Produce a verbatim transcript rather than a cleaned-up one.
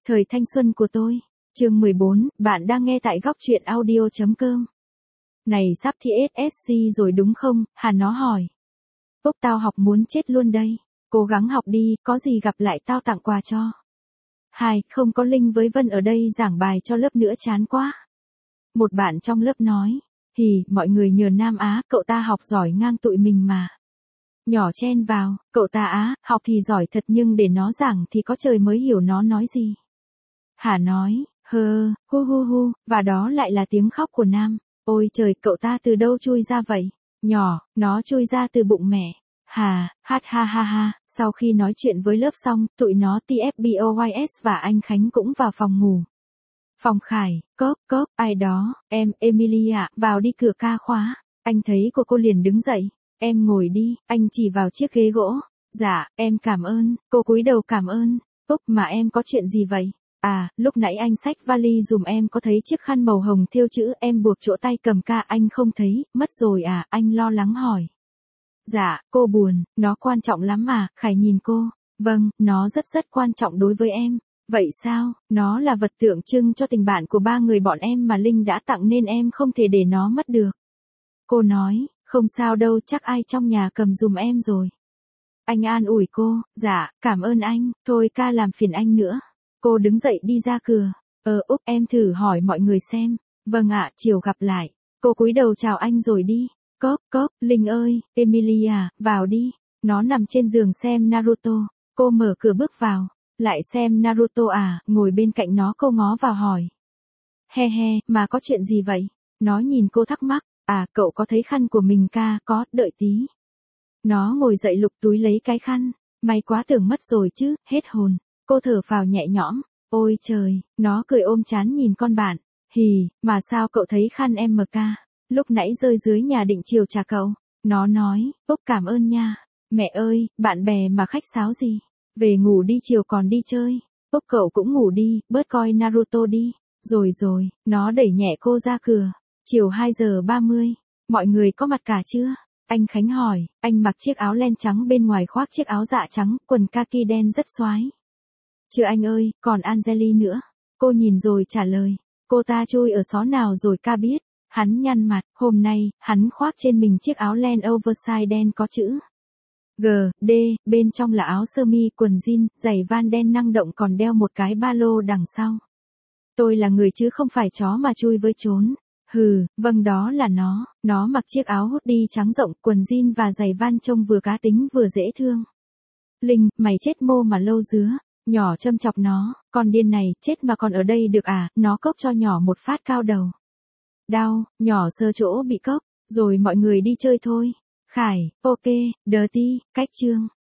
Thời thanh xuân của tôi. Chương mười bốn, bạn đang nghe tại góc truyện audio chấm com. Này sắp thi ét ét xê rồi đúng không? Hà nó hỏi. Úc tao học muốn chết luôn đây. Cố gắng học đi, có gì gặp lại tao tặng quà cho. Hai, không có Linh với Vân ở đây giảng bài cho lớp nữa chán quá. Một bạn trong lớp nói. Hì, mọi người nhờ Nam Á, cậu ta học giỏi ngang tụi mình mà. Nhỏ chen vào, cậu ta Á, học thì giỏi thật nhưng để nó giảng thì có trời mới hiểu nó nói gì. Hà nói, hơ, hu hu hu, và đó lại là tiếng khóc của Nam. Ôi trời, cậu ta từ đâu chui ra vậy? Nhỏ, nó chui ra từ bụng mẹ. Hà, hát ha ha ha, sau khi nói chuyện với lớp xong, tụi nó tê ép boys và anh Khánh cũng vào phòng ngủ. Phòng Khải, cốp, cốp, ai đó, em, Emilia, vào đi cửa ca khóa. Anh thấy cô cô liền đứng dậy. Em ngồi đi, anh chỉ vào chiếc ghế gỗ. Dạ, em cảm ơn, cô cúi đầu cảm ơn. Úc mà em có chuyện gì vậy? À, lúc nãy anh xách vali dùm em có thấy chiếc khăn màu hồng thêu chữ em buộc chỗ tay cầm ca anh không thấy, mất rồi à, anh lo lắng hỏi. Dạ, cô buồn, nó quan trọng lắm mà, Khải nhìn cô. Vâng, nó rất rất quan trọng đối với em. Vậy sao, nó là vật tượng trưng cho tình bạn của ba người bọn em mà Linh đã tặng nên em không thể để nó mất được. Cô nói, không sao đâu, chắc ai trong nhà cầm dùm em rồi. Anh an ủi cô, dạ, cảm ơn anh, thôi ca làm phiền anh nữa. Cô đứng dậy đi ra cửa. Ờ Úc em thử hỏi mọi người xem. Vâng ạ, chiều gặp lại. Cô cúi đầu chào anh rồi đi. Cốp, cốp, Linh ơi, Emilia, vào đi. Nó nằm trên giường xem Naruto. Cô mở cửa bước vào. Lại xem Naruto à, ngồi bên cạnh nó cô ngó vào hỏi. He he, mà có chuyện gì vậy? Nó nhìn cô thắc mắc. À, cậu có thấy khăn của mình ca, có, đợi tí. Nó ngồi dậy lục túi lấy cái khăn. May quá tưởng mất rồi chứ, hết hồn. Cô thở phào nhẹ nhõm. Ôi trời, nó cười ôm chán nhìn con bạn. Hì, mà sao cậu thấy khăn em mờ ca? Lúc nãy rơi dưới nhà định chiều trả cậu. Nó nói, Úc cảm ơn nha. Mẹ ơi, bạn bè mà khách sáo gì? Về ngủ đi chiều còn đi chơi. Úc cậu cũng ngủ đi, bớt coi Naruto đi. Rồi rồi, nó đẩy nhẹ cô ra cửa. Chiều hai giờ ba mươi. Mọi người có mặt cả chưa? Anh Khánh hỏi, anh mặc chiếc áo len trắng bên ngoài khoác chiếc áo dạ trắng, quần kaki đen rất xoái. Chưa anh ơi, còn Angeli nữa. Cô nhìn rồi trả lời. Cô ta chui ở xó nào rồi ca biết. Hắn nhăn mặt, hôm nay, hắn khoác trên mình chiếc áo len oversize đen có chữ G, D, bên trong là áo sơ mi, quần jean, giày van đen năng động còn đeo một cái ba lô đằng sau. Tôi là người chứ không phải chó mà chui với trốn. Hừ, vâng đó là nó. Nó mặc chiếc áo hoodie trắng rộng, quần jean và giày van trông vừa cá tính vừa dễ thương. Linh, mày chết mô mà lâu dứa. Nhỏ châm chọc nó, con điên này, chết mà còn ở đây được à, nó cốc cho nhỏ một phát cao đầu. Đau, nhỏ sơ chỗ bị cốc, rồi mọi người đi chơi thôi. Khải, ok, dirty, cách chương.